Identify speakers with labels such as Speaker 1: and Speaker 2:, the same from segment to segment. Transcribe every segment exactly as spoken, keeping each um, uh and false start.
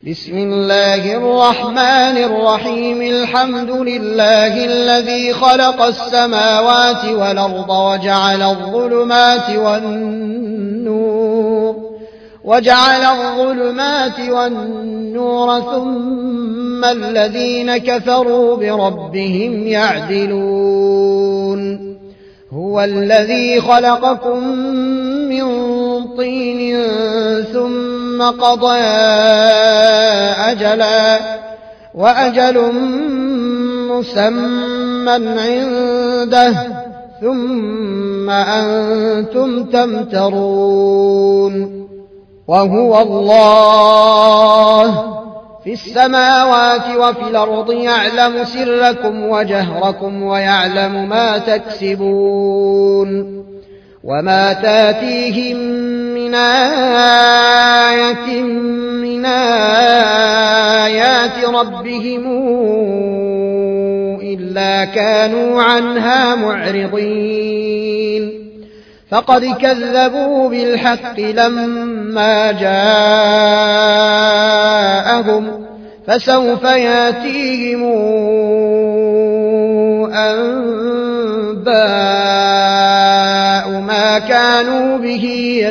Speaker 1: بسم الله الرحمن الرحيم الحمد لله الذي خلق السماوات والأرض وجعل الظلمات والنور وجعل الظلمات والنور ثم الذين كفروا بربهم يعدلون هو الذي خلقكم من طين ثم قضى أجلا وأجل مسمى عنده ثم أنتم تمترون وهو الله في السماوات وفي الأرض يعلم سركم وجهركم ويعلم ما تكسبون وما تاتيهم من آية من آيات ربهم إلا كانوا عنها معرضين فقد كذبوا بالحق لما جاءهم فسوف ياتيهم أنباء ما كانوا به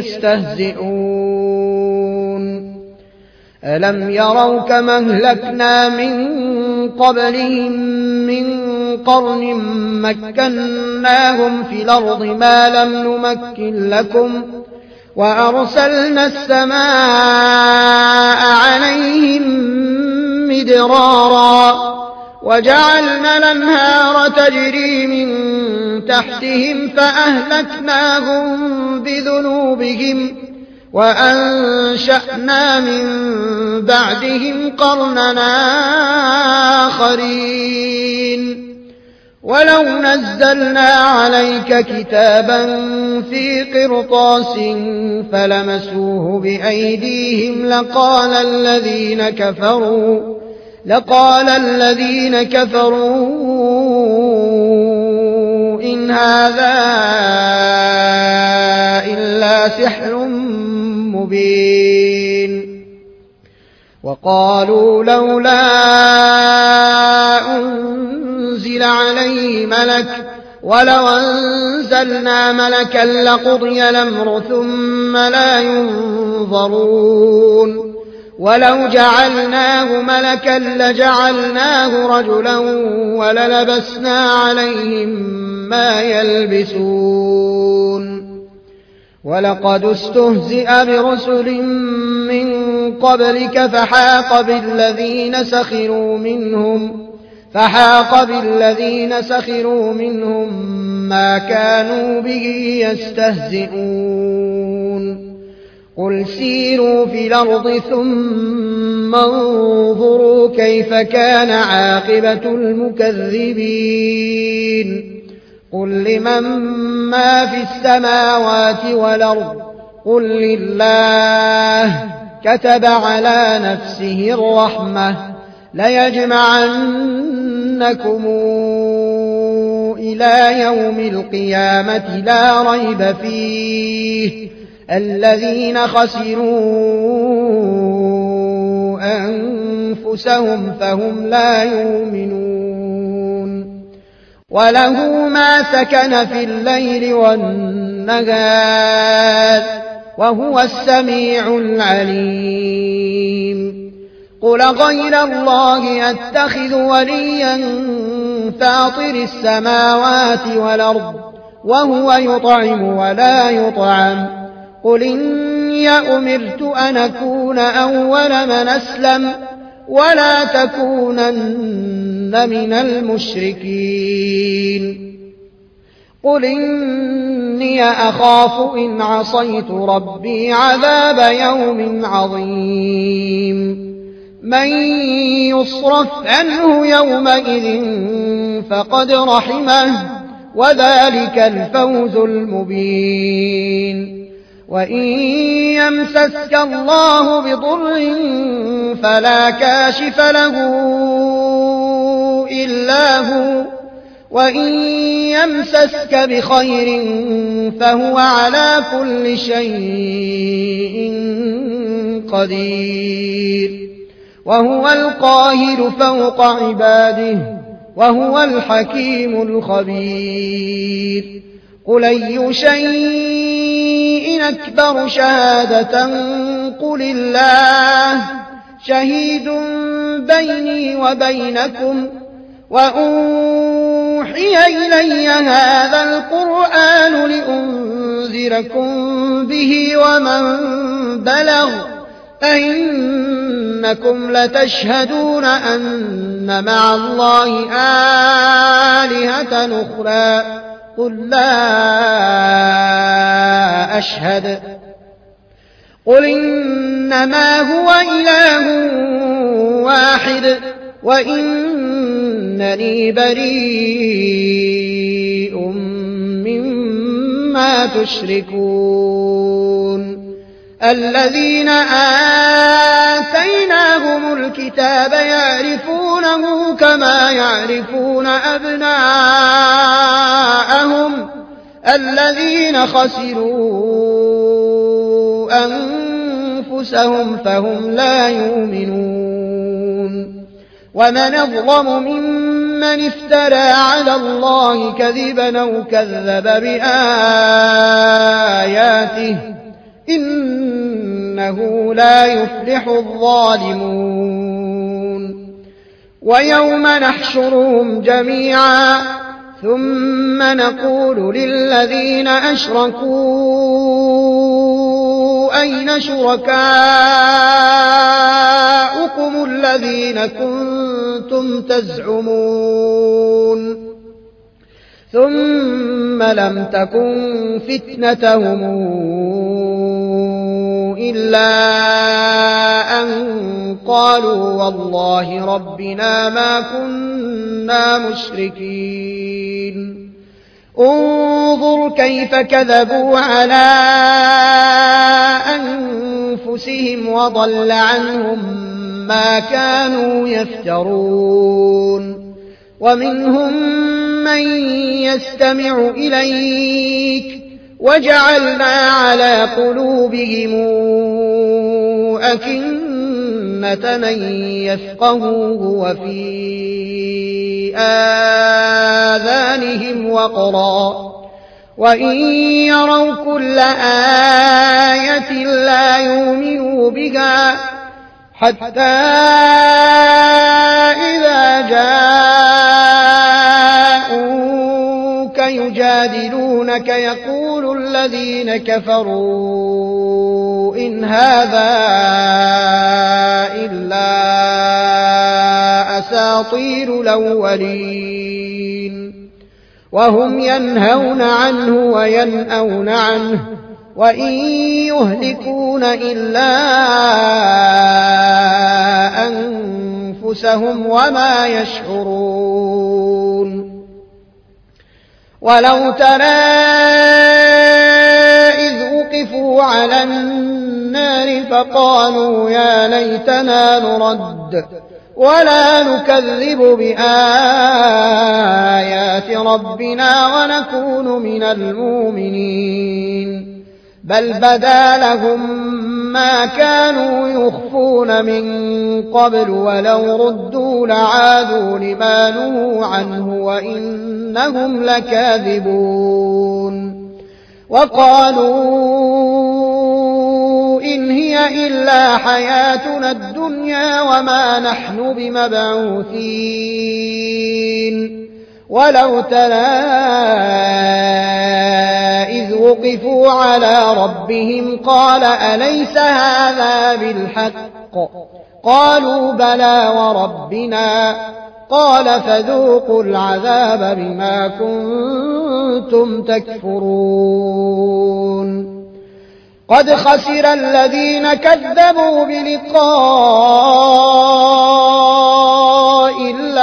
Speaker 1: يستهزئون ألم يروا كما أهلكنا من قبلهم من قرن مكناهم في الأرض ما لم نمكن لكم وأرسلنا السماء عليهم مدرارا وجعلنا الأنهار تجري من تحتهم فأهلكناهم بذنوبهم وأنشأنا من بعدهم قرننا آخرين ولو نزلنا عليك كتابا في قرطاس فلمسوه بأيديهم لقال الذين كفروا لقال الذين كفروا إن هذا إلا سحر مبين وقالوا لولا أنزل عليه ملك ولو أنزلنا ملكا لقضي الأمر ثم لا ينظرون ولو جعلناه ملكا لجعلناه رجلا وللبسنا عليهم ما يلبسون ولقد استهزئ برسل من قبلك فحاق بالذين سخروا منهم فحاق بالذين سخروا منهم ما كانوا به يستهزئون قل سيروا في الأرض ثم انظروا كيف كان عاقبة المكذبين قل لمن ما في السماوات والأرض قل لله كتب على نفسه الرحمة ليجمعنكم إلى يوم القيامة لا ريب فيه الذين خسروا أنفسهم فهم لا يؤمنون وله ما سكن في الليل والنهار وهو السميع العليم قل غير الله أتخذ وليا فاطر السماوات والأرض وهو يطعم ولا يطعم قل إني أمرت أن أكون أول من أسلم ولا تكونن من المشركين قل إني أخاف إن عصيت ربي عذاب يوم عظيم من يصرف عنه يومئذ فقد رحمه وذلك الفوز المبين وإن يمسسك الله بضر فلا كاشف له إلا هو وإن يمسسك بخير فهو على كل شيء قدير وهو القاهر فوق عباده وهو الحكيم الخبير. قل أي شيء أكبر شهادة قل الله شهيد بيني وبينكم وأوحي إلي هذا القرآن لأنذركم به ومن بلغ أئنكم لتشهدون أن مع الله آلهة أخرى قل لا أشهد قل إنما هو إله واحد وإنني بريء مما تشركون. الذين آتيناهم الكتاب يعرفونه كما يعرفون أبناءهم الذين خسروا أنفسهم فهم لا يؤمنون. ومن أظلم ممن افترى على الله كذبا أو كذب بآياته إنه لا يفلح الظالمون. ويوم نحشرهم جميعا ثم نقول للذين أشركوا أين شركاؤكم الذين كنتم تزعمون ثم لم تكن فتنتهم إلا أن قالوا والله ربنا ما كنا مشركين. انظر كيف كذبوا على أنفسهم وضل عنهم ما كانوا يفترون. ومنهم من يستمع إليك وجعلنا على قلوبهم أكنة أن يفقهوه وفي آذانهم وقرا وإن يروا كل آية لا يؤمنوا بها حتى إذا جاءوك يجادلونك يقول الذين كفروا إن هذا إلا أساطير الأولين وهم ينهون عنه وينأون عنه وإن يهلكون إلا أنفسهم وما يشعرون. ولو ترى إذ وقفوا على النار فقالوا يا ليتنا نرد ولا نكذب بآيات ربنا ونكون من المؤمنين بل بدا لهم ما كانوا يخفون من قبل ولو ردوا لعادوا لما نهوا عنه وإنهم لكاذبون. وقالوا إن هي إلا حياتنا الدنيا وما نحن بمبعوثين. ولو ترى إذ وقفوا على ربهم قال أليس هذا بالحق قالوا بلى وربنا قال فذوقوا العذاب بما كنتم تكفرون. قد خسر الذين كذبوا بلقاء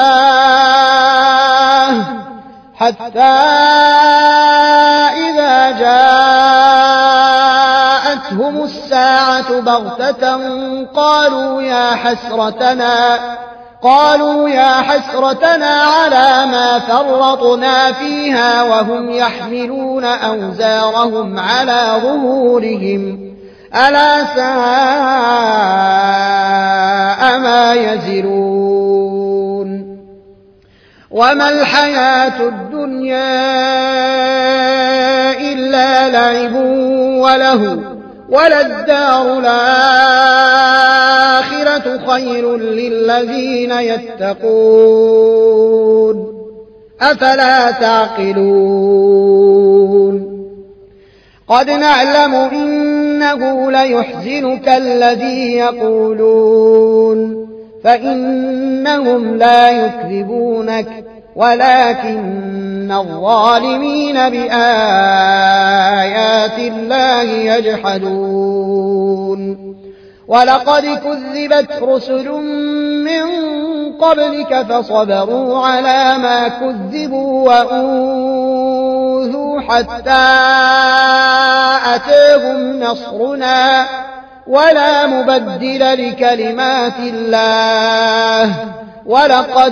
Speaker 1: الله حتى إذا جاءتهم الساعة بغتة قالوا يا حسرتنا قالوا يا حسرتنا على ما فرطنا فيها وهم يحملون أوزارهم على ظهورهم ألا ساء ما يزرون وما الحياة الدنيا إلا لعب وله وللدار الآخرة خير للذين يتقون أفلا تعقلون قد نعلم إنه ليحزنك الذي يقولون فإنهم لا يكذبونك ولكن الظالمين بآيات الله يجحدون ولقد كذبت رسل من قبلك فصبروا على ما كذبوا وأوذوا حتى أتاهم نصرنا ولا مبدل لكلمات الله ولقد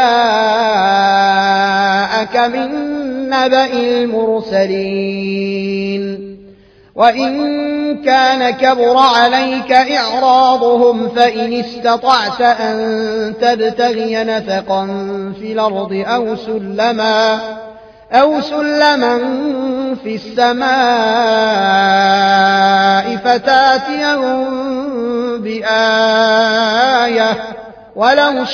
Speaker 1: جاءك من نبأ المرسلين وإن كان كبر عليك إعراضهم فإن استطعت أن تبتغي نفقا في الأرض أو سلما أو سلما في السماء فتاتيهم بآية ولو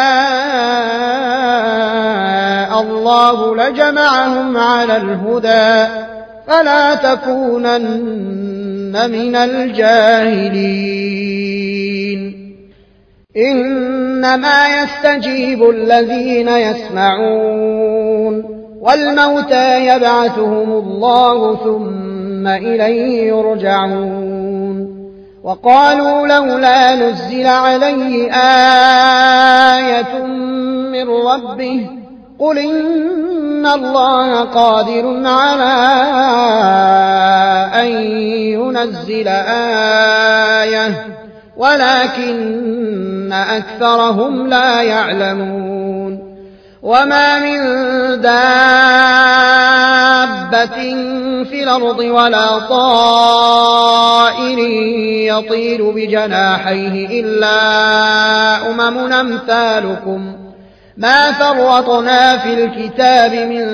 Speaker 1: شاء الله لجمعهم على الهدى فلا تكونن من الجاهلين إنما يستجيب الذين يسمعون والموتى يبعثهم الله ثم إليه يرجعون وقالوا لولا نزل عليه آية من ربه قل إن الله قادر على أن ينزل آية ولكن أكثرهم لا يعلمون وما من دابة في الأرض ولا طائر يطير بجناحيه إلا أمم أمثالكم ما فرطنا في الكتاب من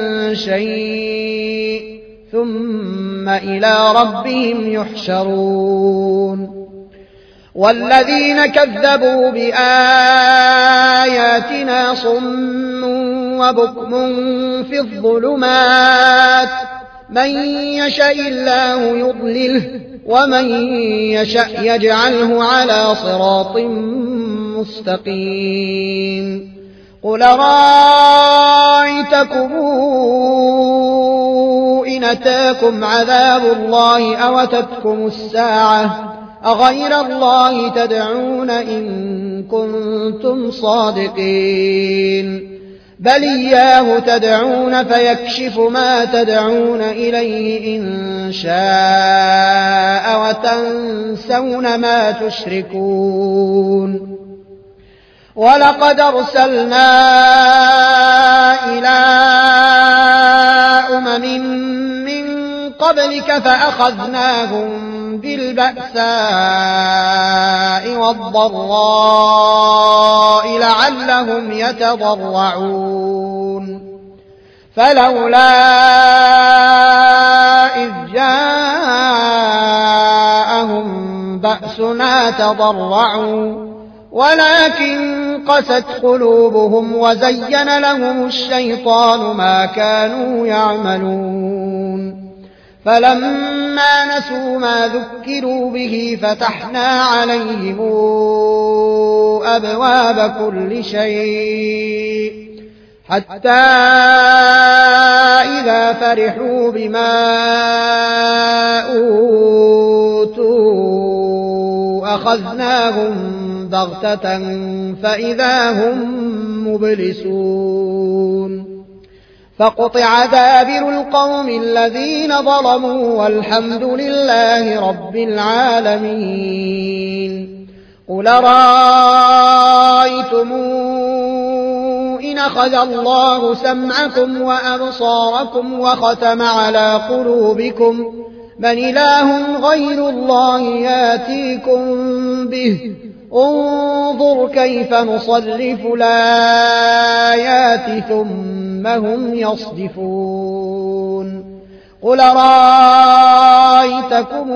Speaker 1: شيء ثم إلى ربهم يحشرون والذين كذبوا بآياتنا صم وبكم في الظلمات من يشاء الله يضلله ومن يشاء يجعله على صراط مستقيم قل رأيتكم إن أتاكم عذاب الله أو أتتكم الساعة أغير الله تدعون إن كنتم صادقين بل إياه تدعون فيكشف ما تدعون إليه إن شاء وتنسون ما تشركون ولقد أرسلنا إلى أمم من قبلك فأخذناهم بالبأساء والضراء لعلهم يتضرعون فلولا إذ جاءهم بأسنا تضرعوا ولكن قست قلوبهم وزين لهم الشيطان ما كانوا يعملون فلما نسوا ما ذكروا به فتحنا عليهم أبواب كل شيء حتى إذا فرحوا بما أوتوا أخذناهم بغتة فإذا هم مبلسون فقطع دابر القوم الذين ظلموا والحمد لله رب العالمين قل رأيتم إن أخذ الله سمعكم وأبصاركم وختم على قلوبكم من إله غير الله ياتيكم به انظر كيف نصرف الآيات ثم هم يصدفون قل رأيتكم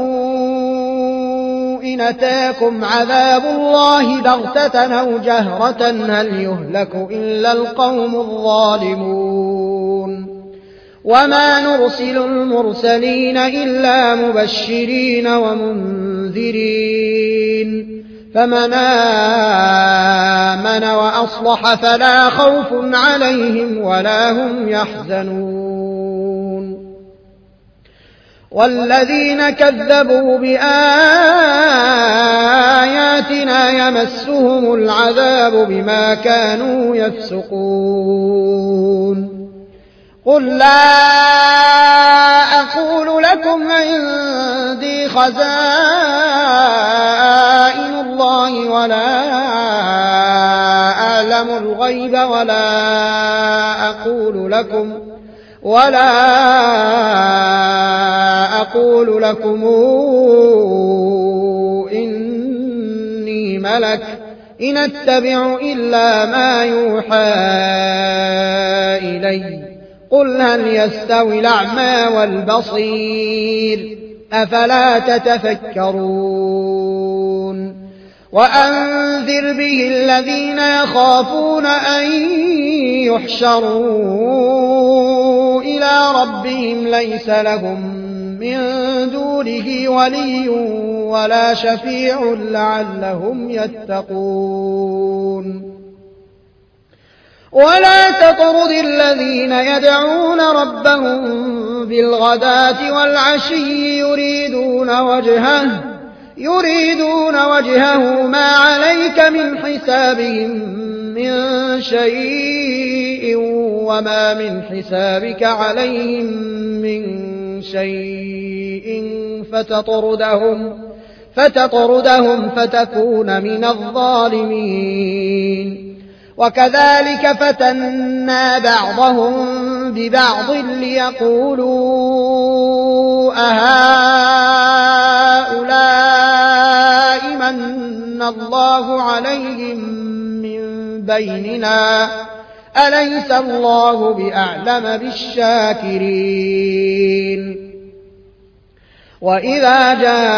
Speaker 1: إن أتاكم عذاب الله بغتة أو جهرة هل يهلك إلا القوم الظالمون وما نرسل المرسلين إلا مبشرين ومنذرين فمن آمن وأصلح فلا خوف عليهم ولا هم يحزنون والذين كذبوا بآياتنا يمسهم العذاب بما كانوا يفسقون قل لا أقول لكم عندي خزائن الله ولا أعلم الغيب ولا أقول لكم ولا أقول لكم إني ملك إن أتبع إلا ما يوحى إلي قل هل يستوي الأعمى والبصير أفلا تتفكرون وأنذر به الذين يخافون أن يحشروا إلى ربهم ليس لهم من دونه ولي ولا شفيع لعلهم يتقون ولا تطرد الذين يدعون ربهم بالغداة والعشي يريدون وجهه يريدون وجهه ما عليك من حسابهم من شيء وما من حسابك عليهم من شيء فتطردهم فتطردهم فتكون من الظالمين وكذلك فتنا بعضهم ببعض ليقولوا أهؤلاء من الله عليهم من بيننا أليس الله بأعلم بالشاكرين وإذا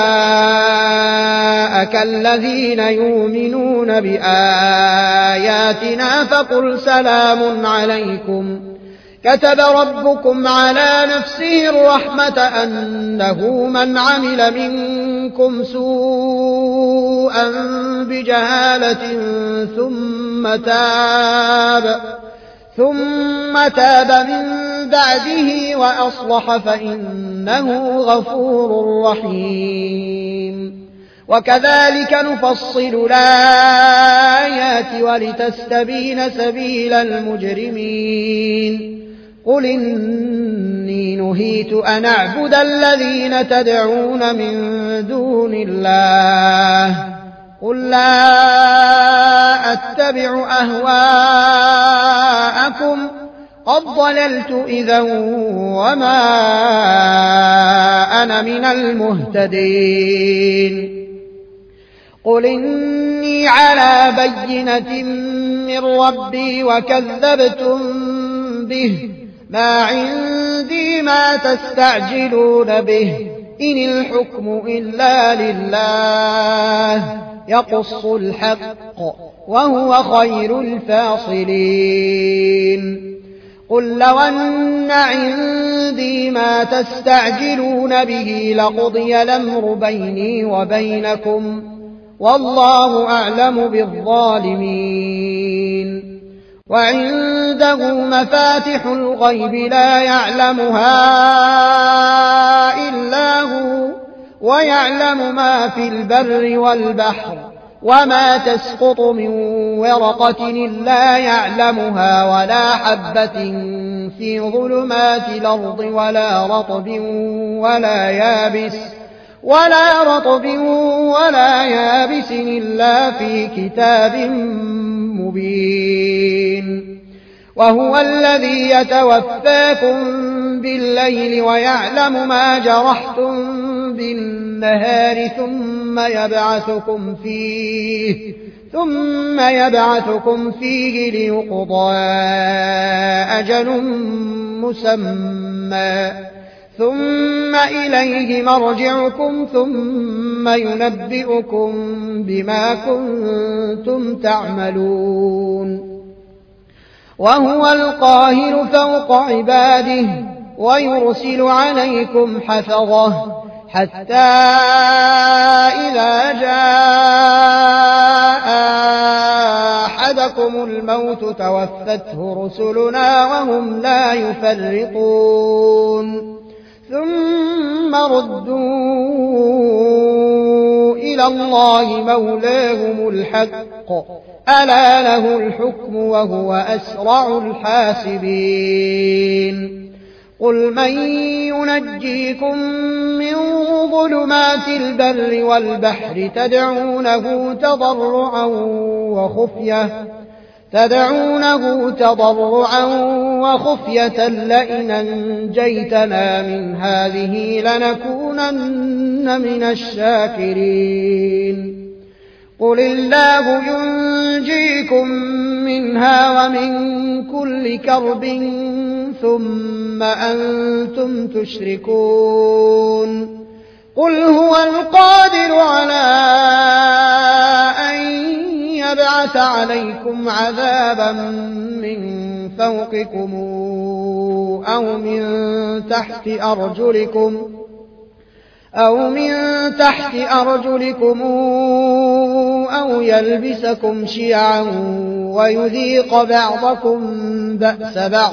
Speaker 1: جاءك الذين يؤمنون بآياتنا فقل سلام عليكم كتب ربكم على نفسه الرحمة أنه من عمل منكم سوءا بجهالة ثم تاب ثم تاب من بعده وأصلح فإنه غفور رحيم وكذلك نفصل الآيات ولتستبين سبيل المجرمين قل إني نهيت أن أعبد الذين تدعون من دون الله قل لا أتبع أهواءكم قد ضللت إذا وما أنا من المهتدين قل إني على بينة من ربي وكذبتم به ما عندي ما تستعجلون به إن الحكم إلا لله يقص الحق وهو خير الفاصلين قل لو أن عندي ما تستعجلون به لقضي الأمر بيني وبينكم والله أعلم بالظالمين وعنده مفاتح الغيب لا يعلمها إلا هو ويعلم ما في البر والبحر وما تسقط من ورقة إلا يعلمها ولا حبة في ظلمات الأرض ولا رطب ولا يابس ولا رطب ولا يابس إلا في كتاب مبين وهو الذي يتوفاكم بالليل ويعلم ما جرحتم بالنهار ثم يبعثكم فيه ثم يبعثكم فيه ليقضى أجل مسمى ثم إليه مرجعكم ثم ينبئكم بما كنتم تعملون وهو القاهر فوق عباده ويرسل عليكم حفظه حتى إذا جاء أحدكم الموت توفته رسلنا وهم لا يفرطون ثم ردوا إلى الله مولاهم الحق ألا له الحكم وهو أسرع الحاسبين قل من ينجيكم من ظلمات البر والبحر تدعونه تضرعا وخفية تدعونه تضرعا وخفية لئن أنجيتنا من هذه لنكونن من الشاكرين قل الله ينجيكم منها ومن كل كرب ثم أنتم تشركون قل هو القادر على أن يبعث عليكم عذابا من فوقكم أو من تحت أرجلكم أو من تحت أرجلكم أو يلبسكم شيعا ويذيق بعضكم بأس بعض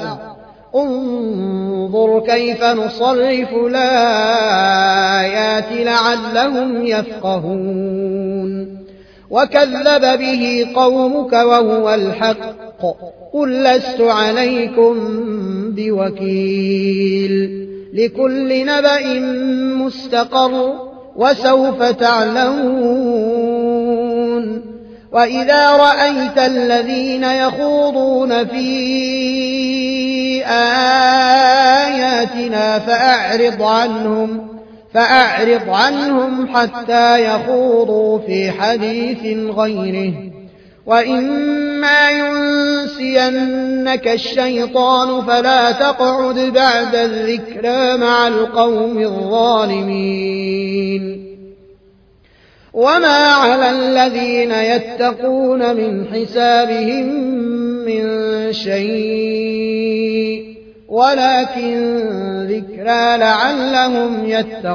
Speaker 1: انظر كيف نصرف الآيات لعلهم يفقهون وكذب به قومك وهو الحق قل لست عليكم بوكيل لكل نبأ مستقر وسوف تعلمون وإذا رأيت الذين يخوضون في آياتنا فأعرض عنهم فأعرض عنهم حتى يخوضوا في حديث غيره وإما ينسينك الشيطان فلا تقعد بعد الذكرى مع القوم الظالمين وما على الذين يتقون من حسابهم من شيء ولكن ذكرى لعلهم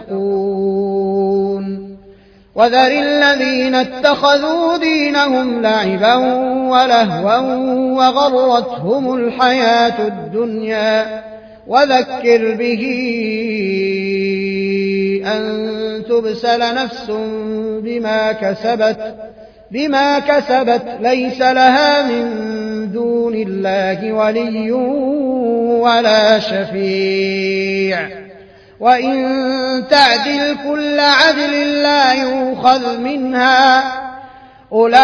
Speaker 1: يتقون وذر الذين اتخذوا دينهم لعبا ولهوا وغرتهم الحياة الدنيا وذكر به أن تبسل نفس بما كسبت بما كسبت ليس لها من دون الله ولي ولا شفيع وإن تعدل كل عدل لا يؤخذ منها أولئك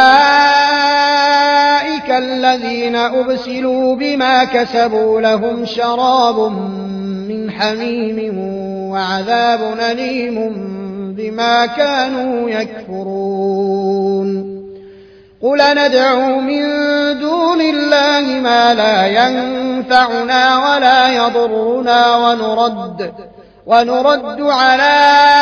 Speaker 1: الذين أبسلوا بما كسبوا لهم شراب من حميم وعذاب أليم بما كانوا يكفرون قل ندعو من دون الله ما لا ينفعنا ولا يضرنا ونرد ونرد على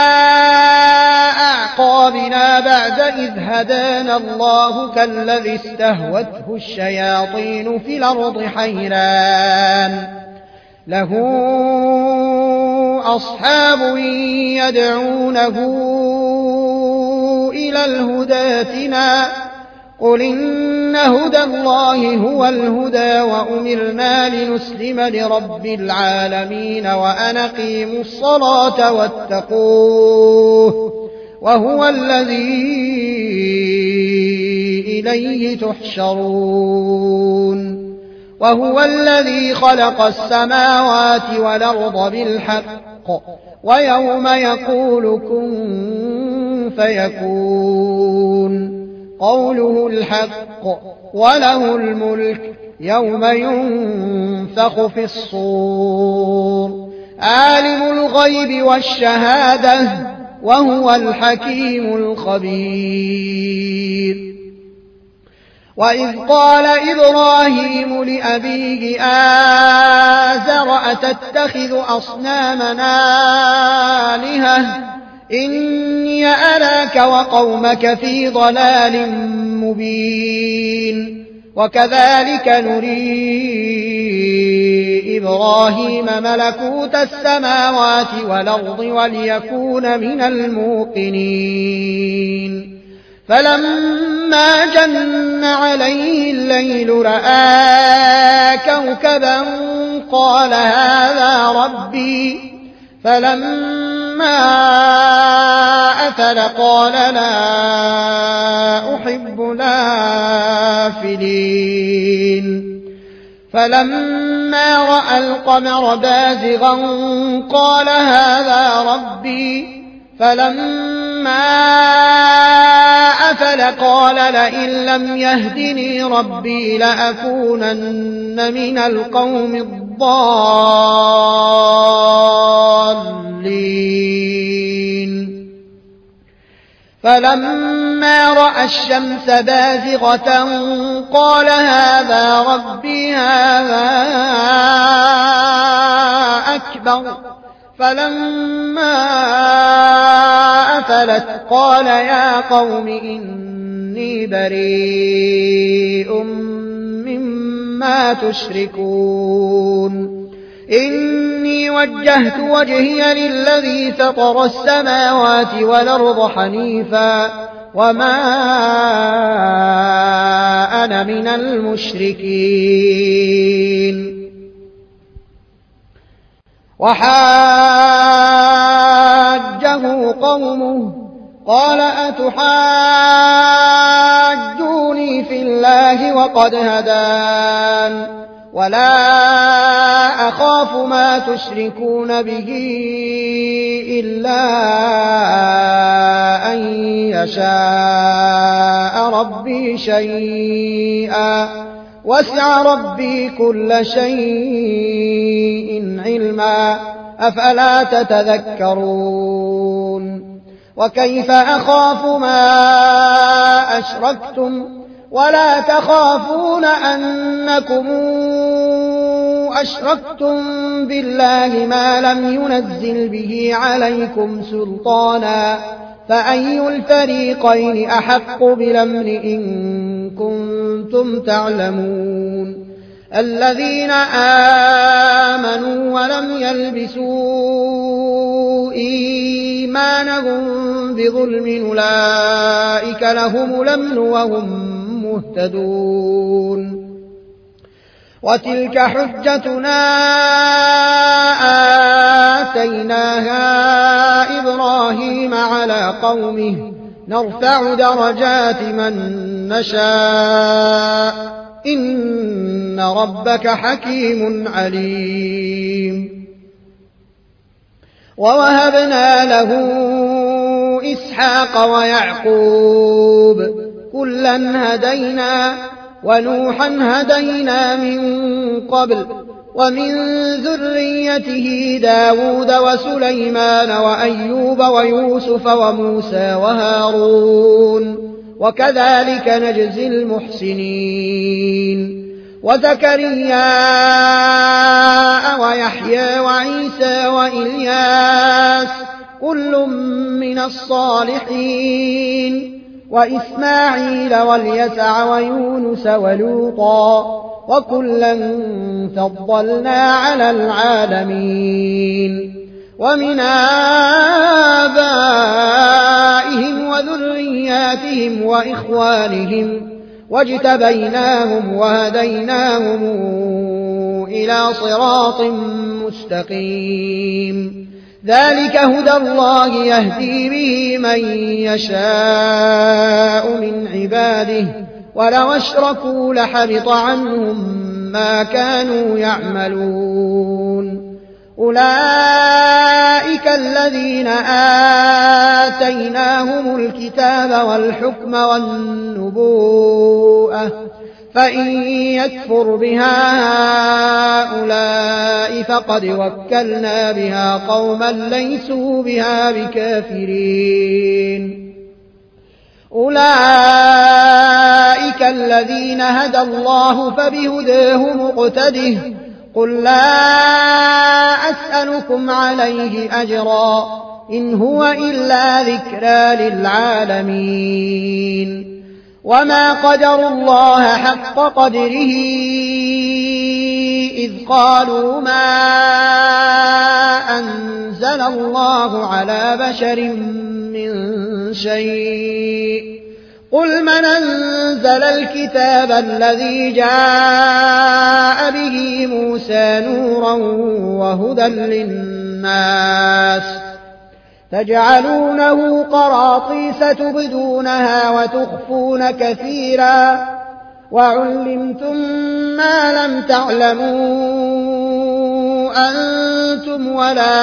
Speaker 1: أعقابنا بعد إذ هدانا الله كالذي استهوته الشياطين في الأرض حيران له أصحاب يدعونه إلى الهدى ائتنا قل إن هدى الله هو الهدى وأمرنا لنسلم لرب العالمين وأن أقيموا الصلاة واتقوه وهو الذي إليه تحشرون وهو الذي خلق السماوات والأرض بالحق ويوم يقول كن فيكون قوله الحق وله الملك يوم ينفخ في الصور عالم الغيب والشهادة وهو الحكيم الخبير. وإذ قال إبراهيم لأبيه آزر أتتخذ أصنامنا آلهة إني أراك وقومك في ضلال مبين. وكذلك نري إبراهيم ملكوت السماوات والأرض وليكون من الموقنين. فلما جن عليه الليل رأى كوكبا قال هذا ربي فلما أفل قال لا أحب الآفلين. فلما رأى القمر بازغا قال هذا ربي فلما أفل قال لئن لم يهدني ربي لأكونن من القوم الضالين. فلما رأى الشمس بازغة قال هذا ربي هذا أكبر. فلما أفلت قال يا قوم إني بريء مما تشركون إني وجهت وجهي للذي فطر السماوات والأرض حنيفا وما أنا من المشركين. وحاجه قومه قال أتحاجوني في الله وقد هدان ولا أخاف ما تشركون به إلا أن يشاء ربي شيئا وسع ربي كل شيء علما أفلا تتذكرون. وكيف أخاف ما أشركتم ولا تخافون أنكم أشركتم بالله ما لم ينزل به عليكم سلطانا فأي الفريقين أحق بالأمن إن كنتم تعلمون. الذين آمنوا ولم يلبسوا إيمانهم بظلم أولئك لهم الأمن وهم مهتدون. وتلك حجتنا آتيناها إبراهيم على قومه نرفع درجات من نشاء إن ربك حكيم عليم. ووهبنا له إسحاق ويعقوب كلا هدينا ونوحا هدينا من قبل ومن ذريته داود وسليمان وأيوب ويوسف وموسى وهارون وكذلك نجزي المحسنين. وزكريا ويحيى وعيسى وإلياس كل من الصالحين وإسماعيل واليسع ويونس ولوطا وكلا فضلنا على العالمين. ومن آبائهم وذرياتهم وإخوانهم واجتبيناهم وهديناهم إلى صراط مستقيم. ذلك هدى الله يهدي به من يشاء من عباده ولو أشركوا لحبط عنهم ما كانوا يعملون. أولئك الذين آتيناهم الكتاب والحكم والنبوءة فإن يكفر بها هؤلاء فقد وكلنا بها قوما ليسوا بها بكافرين أولئك الذين هدى الله فبهداه مقتده قل لا أسألكم عليه أجرا إن هو إلا ذكرى للعالمين وما قدروا الله حق قدره إذ قالوا ما أنزل الله على بشر من شيء قل من أنزل الكتاب الذي جاء به موسى نورا وهدى للناس تجعلونه قراطيس تبدونها وتخفون كثيرا وعلمتم ما لم تعلموا أنتم ولا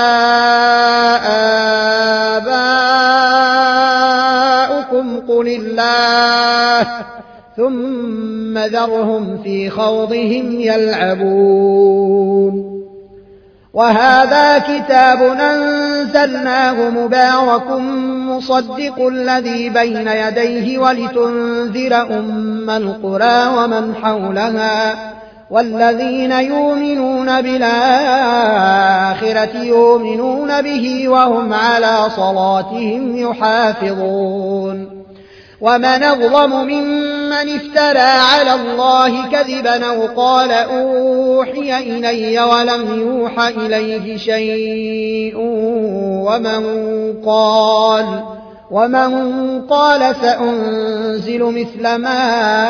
Speaker 1: آباؤكم قل الله ثم ذرهم في خوضهم يلعبون وهذا كتاب أنزلناه مبارك مصدق الذي بين يديه ولتنذر أم القرى ومن حولها والذين يؤمنون بالآخرة يؤمنون به وهم على صلاتهم يحافظون ومن أظلم ممن افترى على الله كذبا أو قال أوحي إلي ولم يوح إليه شيء ومن قال ومن قال سأنزل مثل ما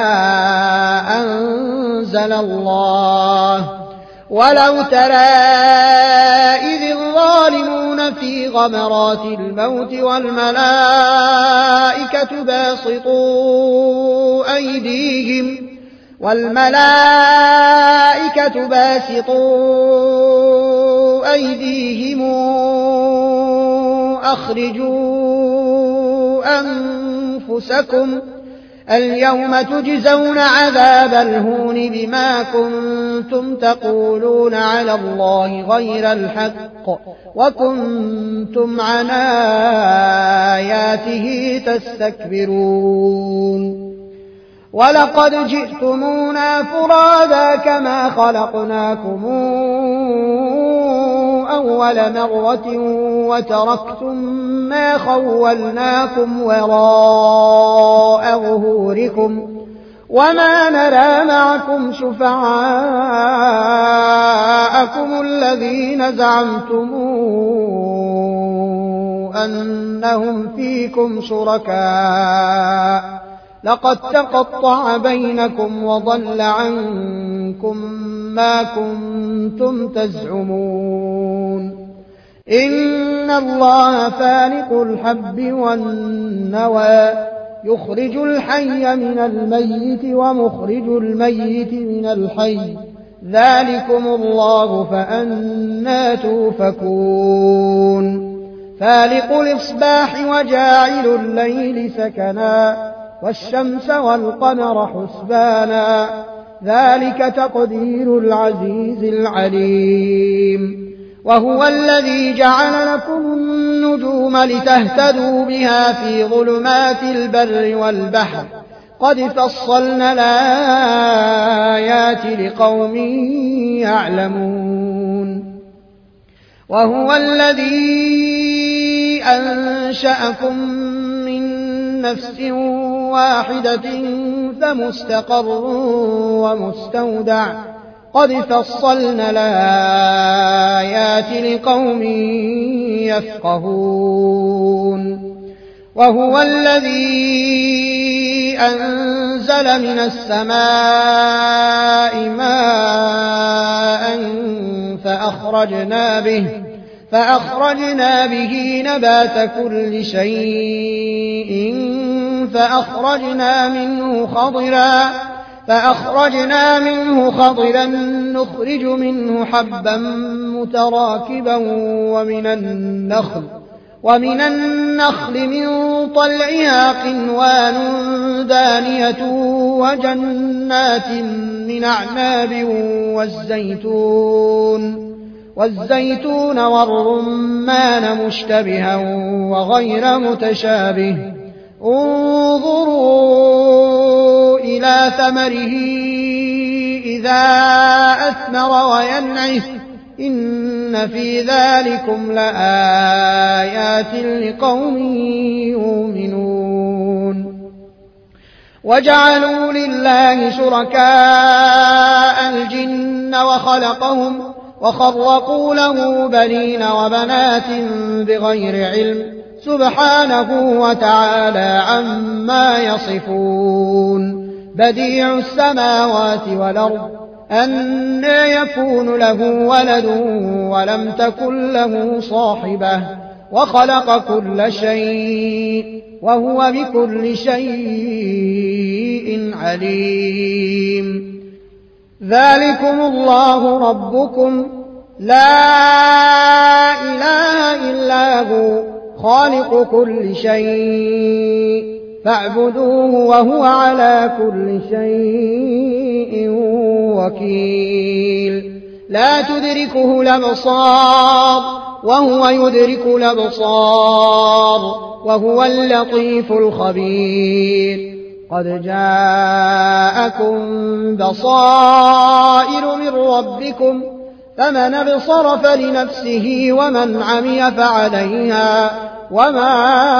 Speaker 1: أنزل الله ولو ترى إذ الظالمون في غمرات الموت والملائكة باسطوا أيديهم والملائكة باسطوا أيديهم أخرجوا أنفسكم اليوم تجزون عذاب الهون بما كنتم تقولون على الله غير الحق وكنتم عن آياته تستكبرون ولقد جئتمونا فرادا كما خلقناكم أول مرة وتركتم ما خولناكم وراء ظهوركم وما نرى معكم شفعاءكم الذين زعمتم أنهم فيكم شركاء لقد تقطع بينكم وضل عنكم ما كنتم تزعمون إن الله فالق الحب والنوى يخرج الحي من الميت ومخرج الميت من الحي ذلكم الله فأنى توفكون فالق الإصباح وجاعل الليل سكنا والشمس والقمر حسبانا ذلك تقدير العزيز العليم وهو الذي جعل لكم النجوم لتهتدوا بها في ظلمات البر والبحر قد فصلنا الآيات لقوم يعلمون وهو الذي أنشأكم من نفس واحدة فمستقر ومستودع قد فصلنا الآيات لقوم يفقهون وهو الذي أنزل من السماء ماء فأخرجنا به فأخرجنا به نبات كل شيء فأخرجنا منه خضرا فأخرجنا منه خضرا نخرج منه حبا متراكبا ومن النخل ومن النخل من طلعها قنوان دانية وجنات من أعناب والزيتون والزيتون والرمان مشتبها وغير متشابه انظروا إلى ثمره إذا أثمر وينعه إن في ذلكم لآيات لقوم يؤمنون وجعلوا لله شركاء الجن وخلقهم وخرقوا له بنين وبنات بغير علم سبحانه وتعالى عما يصفون بديع السماوات والأرض أنى يكون له ولد ولم تكن له صاحبة وخلق كل شيء وهو بكل شيء عليم ذلكم الله ربكم لا إله إلا هو خالق كل شيء فاعبدوه وهو على كل شيء وكيل لا تدركه الأبصار وهو يدرك الأبصار وهو اللطيف الخبير قد جاءكم بصائر من ربكم فمن ابصر فلنفسه ومن عمي فعليها وما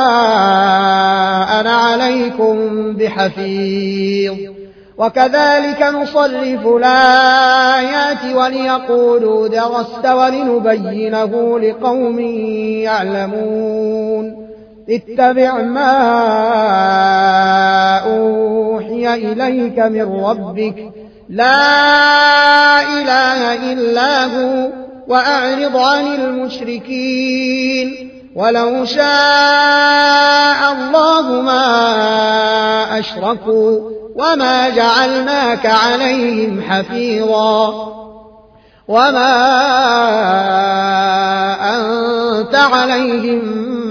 Speaker 1: أنا عليكم بحفيظ وكذلك نصرف الآيات وليقولوا درست ولنبينه لقوم يعلمون اتبع ما أوحي إليك من ربك لا إله إلا هو وأعرض عن المشركين ولو شاء الله ما أشركوا وما جعلناك عليهم حفيظا وما أنت عليهم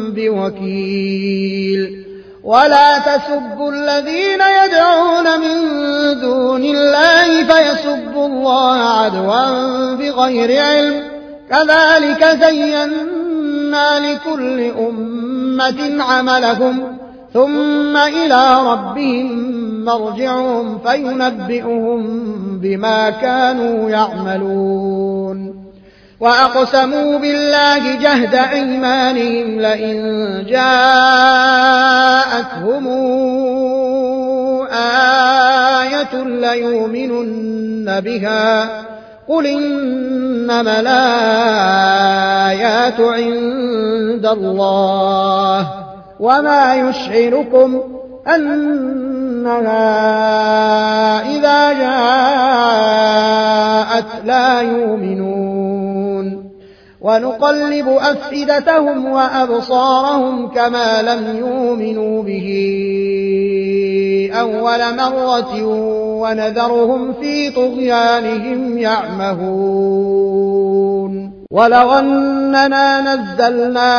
Speaker 1: بوكيل ولا تسبوا الذين يدعون من دون الله فيسبوا الله عدوا بغير علم كذلك زينا لكل أمة عملهم ثم إلى ربهم مرجعهم فينبئهم بما كانوا يعملون وأقسموا بالله جهد أيمانهم لئن جاءتهم آية ليؤمنن بها قل إنما الآيات عند الله وما يشعركم أنها إذا جاءت لا يؤمنون ونقلب أفئدتهم وأبصارهم كما لم يؤمنوا به أول مرة ونذرهم في طغيانهم يعمهون ولو أننا نزلنا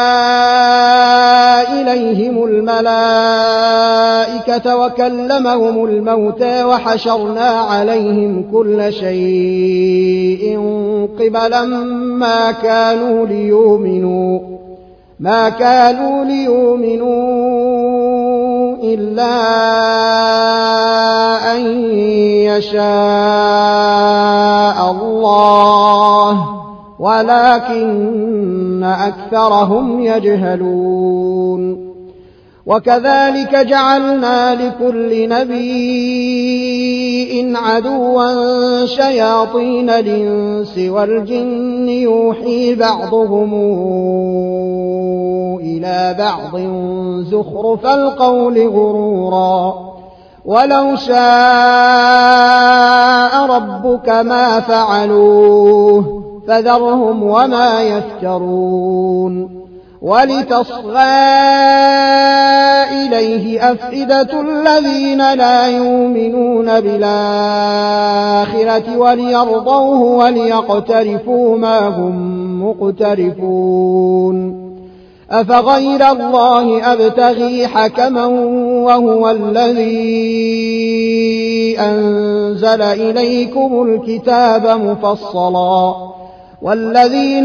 Speaker 1: إليهم الملائكة وكلمهم الموتى وحشرنا عليهم كل شيء قبلا ما كانوا ليؤمنوا ما كانوا ليؤمنوا إلا أن يشاء الله ولكن أكثرهم يجهلون وكذلك جعلنا لكل نبي عدوا شياطين الإنس والجن يوحي بعضهم إلى بعض زخرف القول غرورا ولو شاء ربك ما فعلوه فذرهم وما يفترون ولتصغى إليه أفئدة الذين لا يؤمنون بالآخرة وليرضوه وليقترفوا ما هم مقترفون أفغير الله أبتغي حكما وهو الذي أنزل إليكم الكتاب مفصلا والذين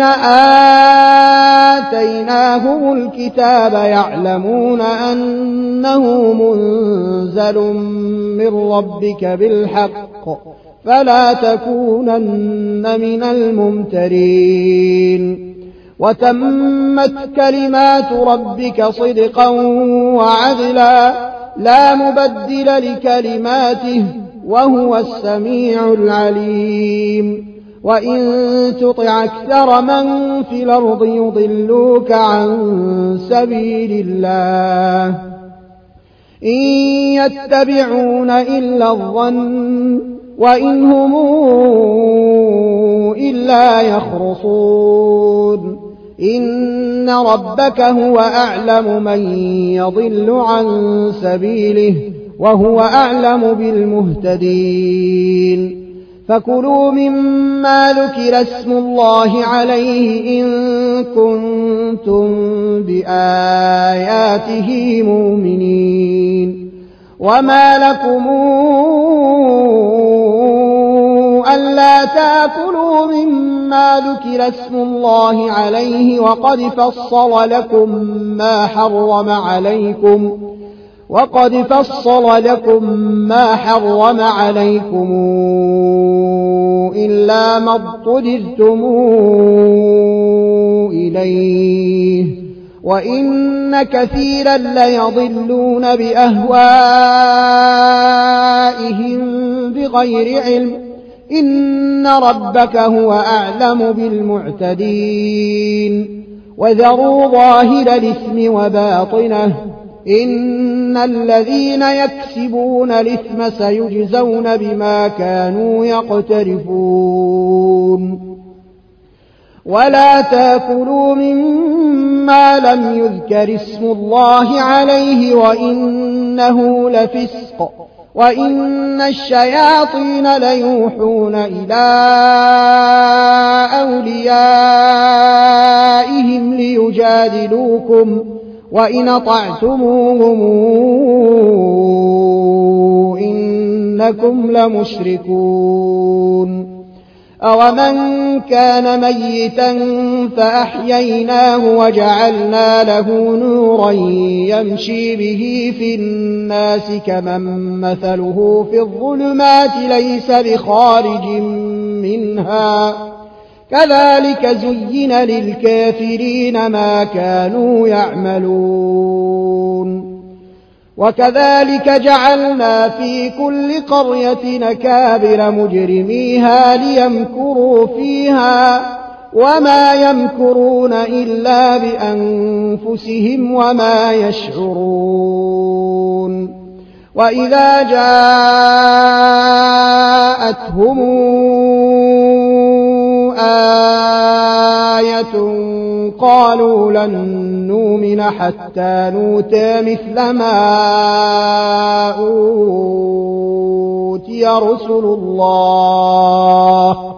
Speaker 1: آتيناهم الكتاب يعلمون أنه منزل من ربك بالحق فلا تكونن من الممترين وتمت كلمات ربك صدقا وعدلا لا مبدل لكلماته وهو السميع العليم وإن تطع أكثر من في الأرض يضلوك عن سبيل الله إن يتبعون إلا الظن وإن هم إلا يخرصون إن ربك هو أعلم من يضل عن سبيله وهو أعلم بالمهتدين فكلوا مما ذكر اسم الله عليه إن كنتم بآياته مؤمنين وما لكم ألا تأكلوا مما ذكر اسم الله عليه وقد فصل لكم ما حرم عليكم وقد فصل لكم ما حرم عليكم إلا ما اضطررتم إليه وإن كثيرا ليضلون بأهوائهم بغير علم إن ربك هو أعلم بالمعتدين وذروا ظاهر الإثم وباطنه إن الذين يكسبون الإثم سيجزون بما كانوا يقترفون ولا تأكلوا مما لم يذكر اسم الله عليه وإنه لفسق وإن الشياطين ليوحون إلى أوليائهم ليجادلوكم وإن أطعتموهم إنكم لمشركون أومن كان ميتا فأحييناه وجعلنا له نورا يمشي به في الناس كمن مثله في الظلمات ليس بخارج منها كذلك زين للكافرين ما كانوا يعملون وكذلك جعلنا في كل قرية أكابر مجرميها ليمكروا فيها وما يمكرون إلا بأنفسهم وما يشعرون وإذا جاءتهم آية قالوا لن نؤمن حتى نؤتى مثل ما أوتي رسل الله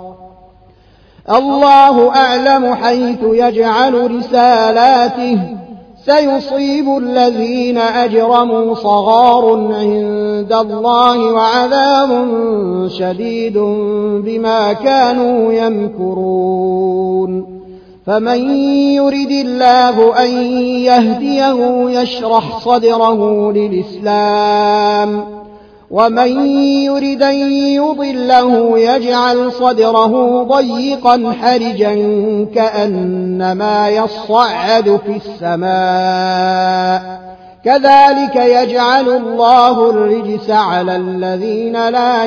Speaker 1: الله أعلم حيث يجعل رسالاته سيصيب الذين أجرموا صغار عند الله وعذاب شديد بما كانوا يمكرون فمن يرد الله أن يهديه يشرح صدره للإسلام ومن يرد أن يضله يجعل صدره ضيقا حرجا كأنما يصعد في السماء كذلك يجعل الله الرجس على الذين لا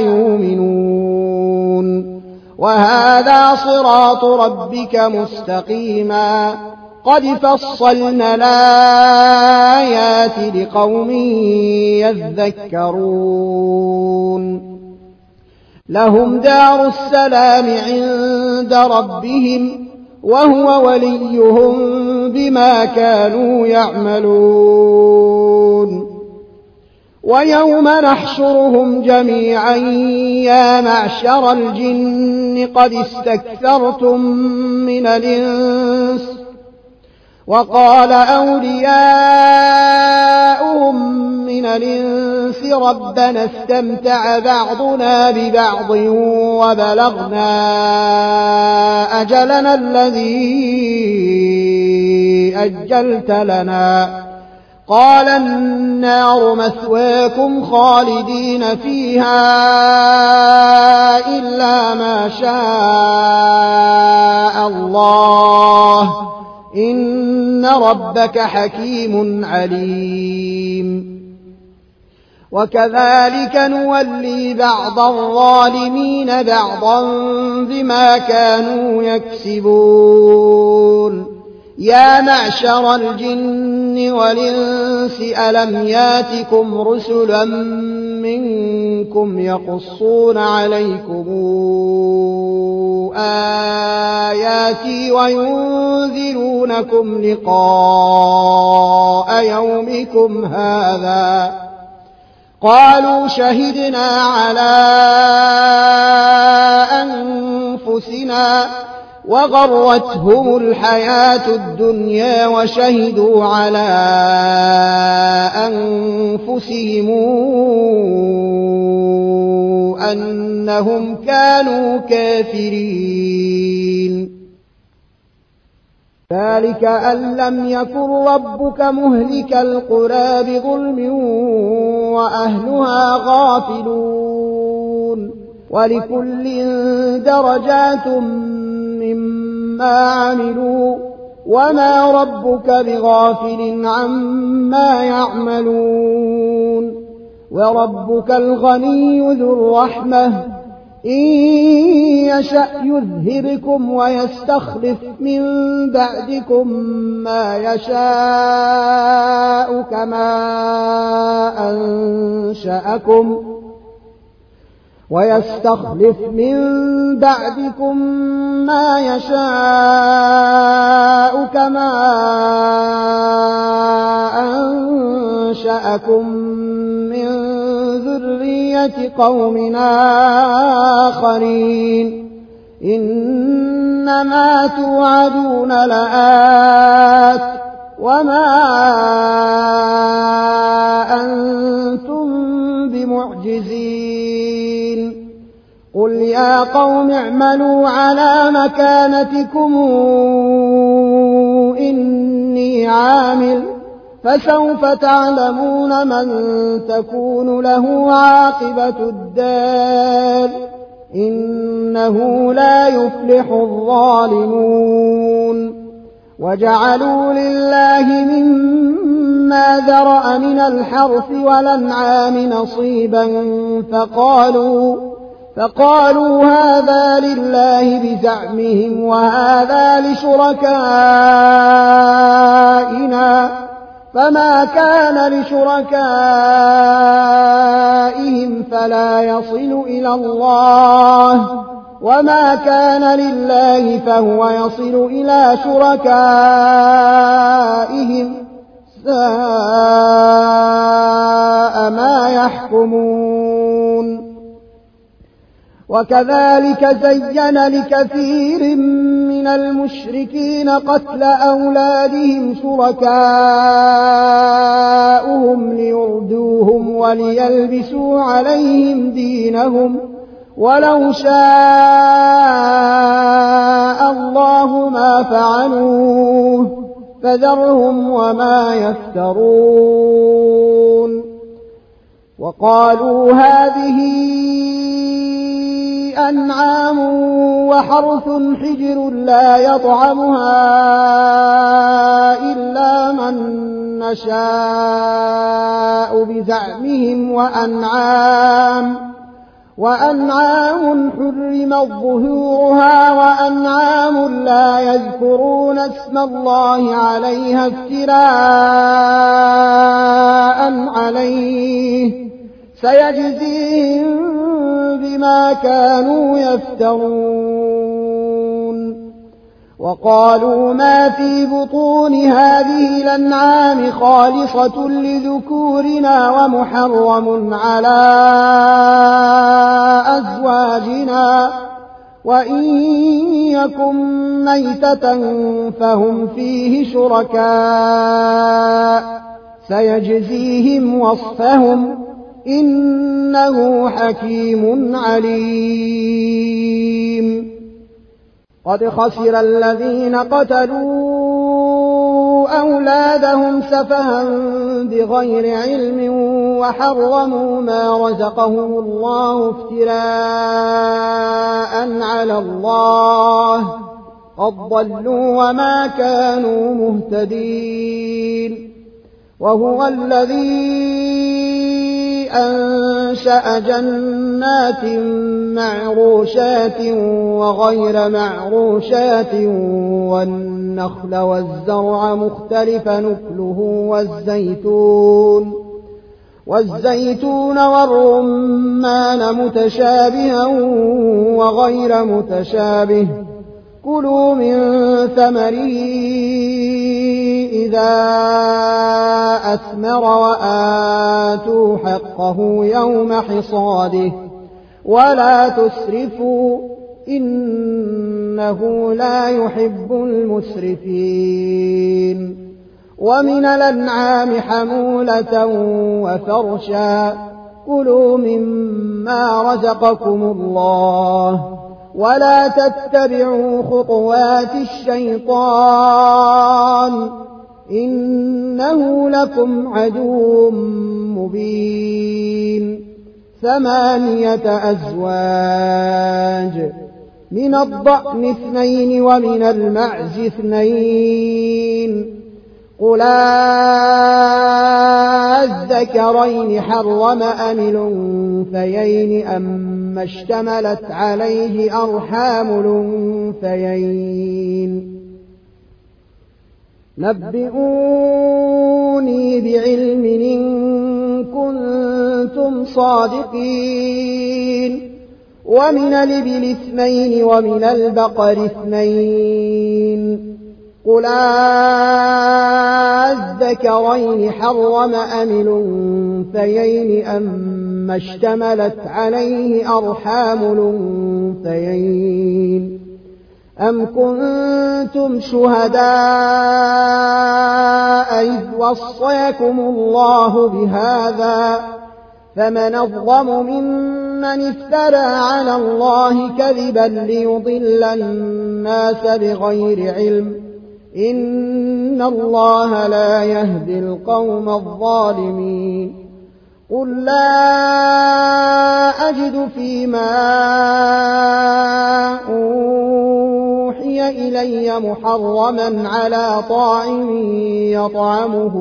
Speaker 1: يؤمنون وهذا صراط ربك مستقيما قد فصلنا الآيات لقوم يذكرون لهم دار السلام عند ربهم وهو وليهم بما كانوا يعملون. ويوم نحشرهم جميعا يا معشر الجن قد استكثرتم من الإنس، وقال أولياؤهم من الإنس ربنا استمتع بعضنا ببعض وبلغنا أجلنا الذي أجلت لنا، قال النار مثواكم خالدين فيها إلا ما شاء الله إن ربك حكيم عليم. وكذلك نولي بعض الظالمين بعضا بما كانوا يكسبون. يا معشر الجن والإنس ألم ياتكم رسلا منكم يقصون عليكم آياتي وينذرونكم لقاء يومكم هذا؟ قالوا شهدنا على أنفسنا وغرتهم الحياة الدنيا وشهدوا على أنفسهم أنهم كانوا كافرين. ذلك أن لم يكن ربك مهلك القرى بظلم وأهلها غافلون، ولكل درجات مما عملوا وما ربك بغافل عما يعملون. وربك الغني ذو الرحمة إن يشأ يذهبكم ويستخلف من بعدكم ما يشاء كما أنشأكم ويستخلف من بعدكم ما يشاء كما أنشأكم من ذرية قوم آخرين. إنما توعدون لآت وما أنتم بمعجزين. قل يا قوم اعملوا على مكانتكم إني عامل فسوف تعلمون من تكون له عاقبة الدار إنه لا يفلح الظالمون. وجعلوا لله مما ذرأ من الحرث والأنعام نصيبا فقالوا فقالوا هذا لله بزعمهم وهذا لشركائنا، فما كان لشركائهم فلا يصل إلى الله، وما كان لله فهو يصل إلى شركائهم، ساء ما يحكمون. وكذلك زين لكثير من المشركين قتل أولادهم شركاؤهم ليردوهم وليلبسوا عليهم دينهم، ولو شاء الله ما فعلوه فذرهم وما يفترون. وقالوا هذه أنعام وحرث حجر لا يطعمها إلا من نشاء بزعمهم وأنعام وأنعام حرمت ظهورها وأنعام لا يذكرون اسم الله عليها افتراء عليه سيجزيهم بما كانوا يفترون. وقالوا ما في بطون هذه الأنعام خالصة لذكورنا ومحرم على أزواجنا وإن يكن ميتة فهم فيه شركاء سيجزيهم وصفهم إنه حكيم عليم. قد خسر الذين قتلوا أولادهم سفها بغير علم وحرموا ما رزقهم الله افتراء على الله قد ضلوا وما كانوا مهتدين. وهو الذي أنشأ جنات معروشات وغير معروشات والنخل والزرع مختلفا نكله والزيتون والزيتون والرمان متشابها وغير متشابه كلوا من ثمره إذا أثمر وآتوا حقه يوم حصاده ولا تسرفوا إنه لا يحب المسرفين. ومن الأنعام حمولة وفرشا كلوا مما رزقكم الله ولا تتبعوا خطوات الشيطان إنه لكم عدو مبين. ثمانية أزواج من الضأن اثنين ومن المعز اثنين قل الذكرين حرم أم الأنثيين أما اشتملت عليه أرحام الأنثيين نبئوني بعلم إن كنتم صادقين. ومن الإبل اثنين ومن البقر اثنين قل الذكرين حرم أم الأنثيين أما اشتملت عليه أرحام الأنثيين أم كنتم شهداء إذ وصيكم الله بهذا فمن أظلم ممن افترى على الله كذبا ليضل الناس بغير علم إن الله لا يهدي القوم الظالمين. قل لا أجد فيما أوحي إلي محرما على طاعم يطعمه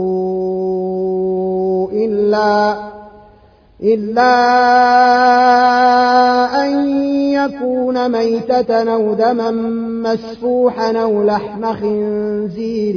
Speaker 1: إلا إلا أن يكون ميتة أو دما مسفوحا أو لحم خنزير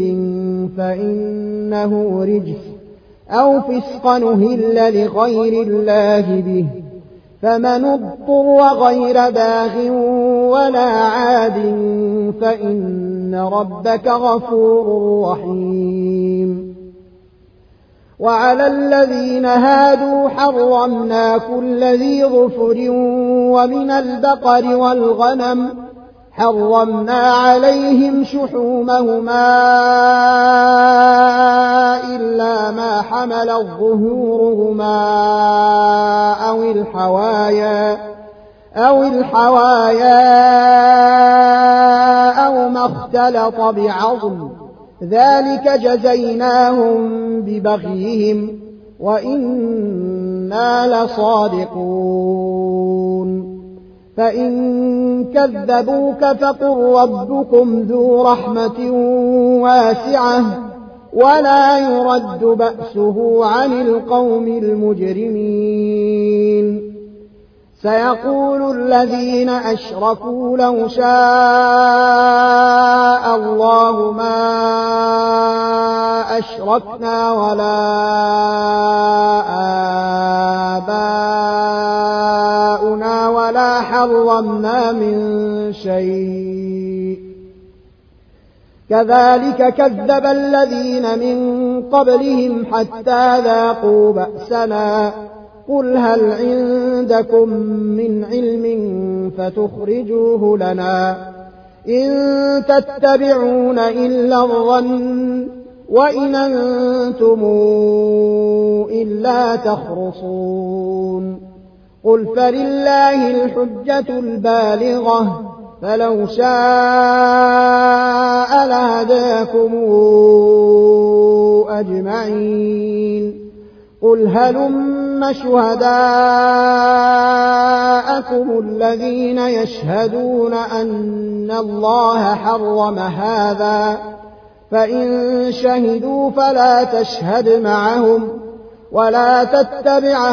Speaker 1: فإنه رجس أو فسقا أهل لغير الله به فمن اضطر غير باغ ولا عاد فإن ربك غفور رحيم. وعلى الذين هادوا حرمنا كل ذي ظفر ومن البقر والغنم حرمنا عليهم شحومهما إلا ما حملت ظهورهما أو الحوايا أو الحوايا أو ما اختلط بعظم ذلك جزيناهم ببغيهم وإنا لصادقون. فإن كذبوك فقل ربكم ذو رحمة واسعة ولا يرد بأسه عن القوم المجرمين. سيقول الذين أشركوا لو شاء الله ما أشركنا ولا آباؤنا ولا حرمنا من شيء كذلك كذب الذين من قبلهم حتى ذاقوا بأسنا قل هل عندكم من علم فتخرجوه لنا إن تتبعون إلا الظن وإن أنتم إلا تخرصون قل فلله الحجة البالغة فلو شاء لهداكم أجمعين قل هلم شهداءكم الذين يشهدون أن الله حرم هذا فإن شهدوا فلا تشهد معهم ولا تتبع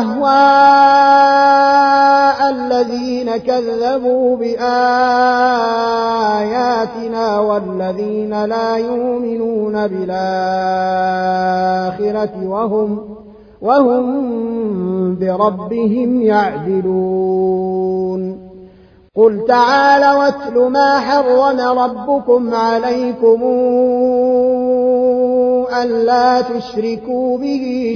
Speaker 1: أهواء الذين كذبوا بآياتنا والذين لا يؤمنون بالآخرة وهم, وهم بربهم يعدلون قل تعالوا واتل ما حرم ربكم عليكم ألا تشركوا به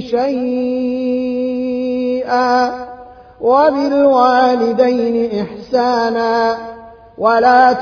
Speaker 1: شيئا وبالوالدين إحسانا ولا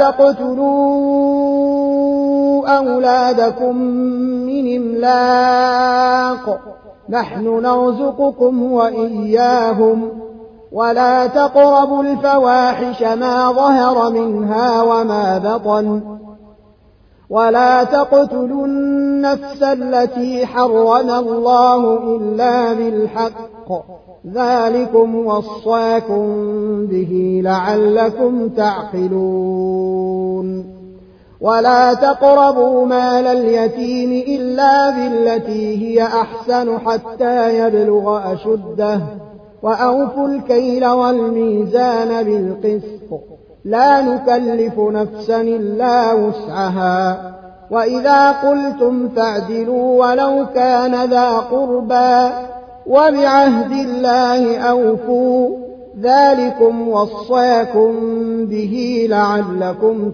Speaker 1: تقتلوا أولادكم من إملاق نحن نرزقكم وإياهم ولا تقربوا الفواحش ما ظهر منها وما بطن ولا تقتلوا النفس التي حرم الله إلا بالحق ذلكم وصاكم به لعلكم تعقلون ولا تقربوا مال اليتيم إلا بالتي هي أحسن حتى يبلغ أشده وأوفوا الكيل والميزان بالقسط لا نكلف نفسا إلا وسعها وإذا قلتم فاعدلوا ولو كان ذا قربى وبعهد الله أوفوا ذلكم وصاكم به لعلكم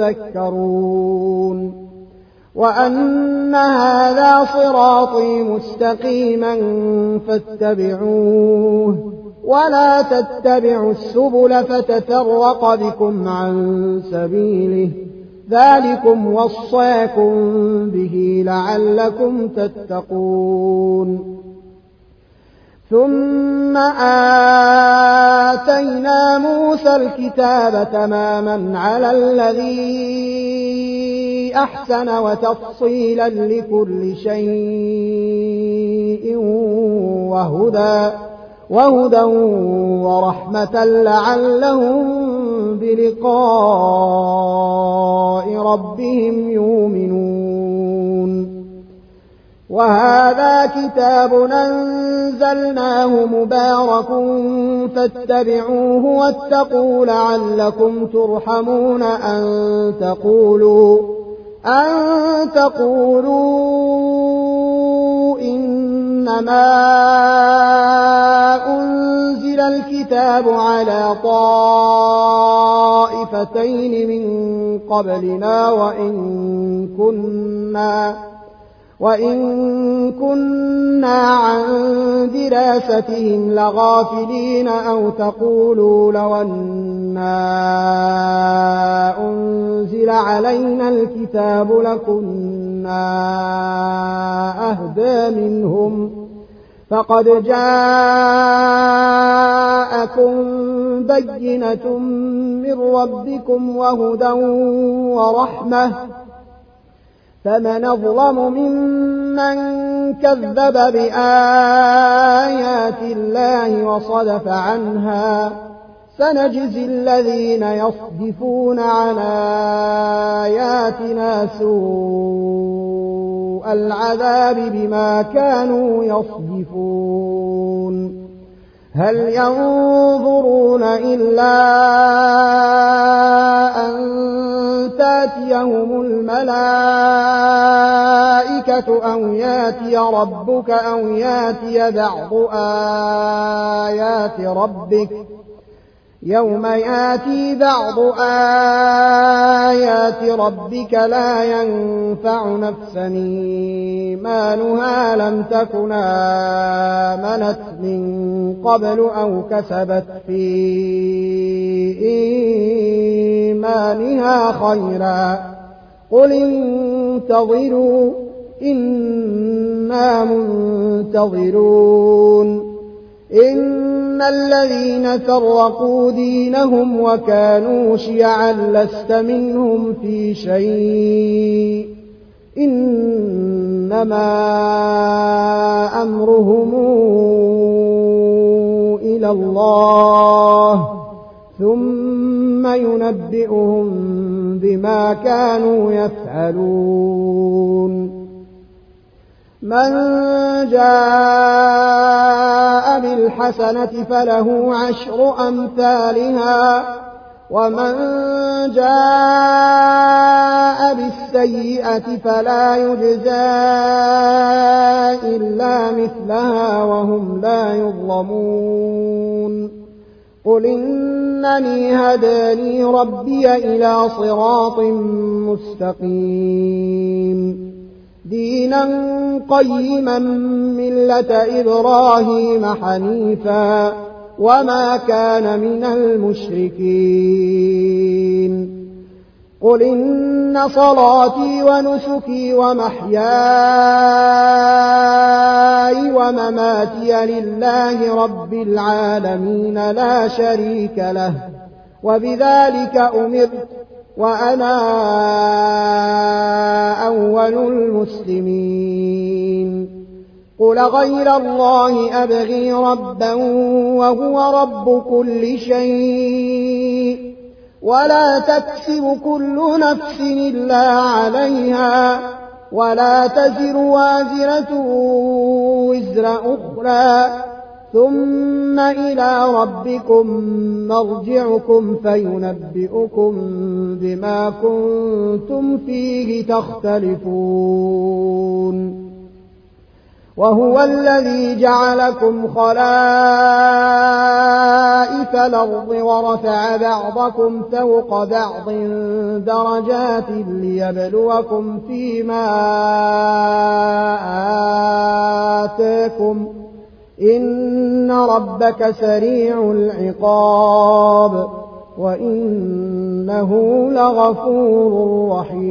Speaker 1: تذكرون وأن هذا صراطي مستقيما فاتبعوه ولا تتبعوا السبل فتفرق بكم عن سبيله ذلكم وصاكم به لعلكم تتقون ثم آتينا موسى الكتاب تماما على الذي أحسن وتفصيلا لكل شيء وهدى وهدى ورحمة لعلهم بلقاء ربهم يؤمنون وهذا كتاب أنزلناه مبارك فاتبعوه واتقوا لعلكم ترحمون أن تقولوا أن تقولوا إنما أنزل الكتاب على طائفتين من قبلنا وإن كنا وإن كنا عن دراستهم لغافلين أو تقولوا لو أنا أنزل علينا الكتاب لكنا أهدى منهم فقد جاءكم بينة من ربكم وهدى ورحمة فمن أظلم ممن كذب بآيات الله وصدف عنها سنجزي الذين يصدفون عن آياتنا سوء العذاب بما كانوا يصدفون هل ينظرون إلا أن تأتيهم الملائكة أو ياتي ربك أو ياتي بعض آيات ربك يوم ياتي بعض آيات ربك لا ينفع نفسا إيمانها لم تكن آمنت من قبل أو كسبت في إيمانها خيرا قل انتظروا إنا منتظرون إن الذين فرقوا دينهم وكانوا شيعا لست منهم في شيء إنما أمرهم إلى الله ثم ينبئهم بما كانوا يفعلون من جاء بالحسنة فله عشر أمثالها ومن جاء بالسيئة فلا يجزى إلا مثلها وهم لا يظلمون قل إنني هداني ربي إلى صراط مستقيم دينا قيما ملة إبراهيم حنيفا وما كان من المشركين قل إن صلاتي ونسكي ومحياي ومماتي لله رب العالمين لا شريك له وبذلك أمرت وأنا أول المسلمين قل غير الله أبغي ربا وهو رب كل شيء ولا تكسب كل نفس إلا عليها ولا تزر وازرة وزر أخرى ثم إلى ربكم مرجعكم فينبئكم بما كنتم فيه تختلفون وهو الذي جعلكم خلائف الأرض ورفع بعضكم فوق بعض درجات ليبلوكم فيما آتاكم إن ربك سريع العقاب وإنه لغفور رحيم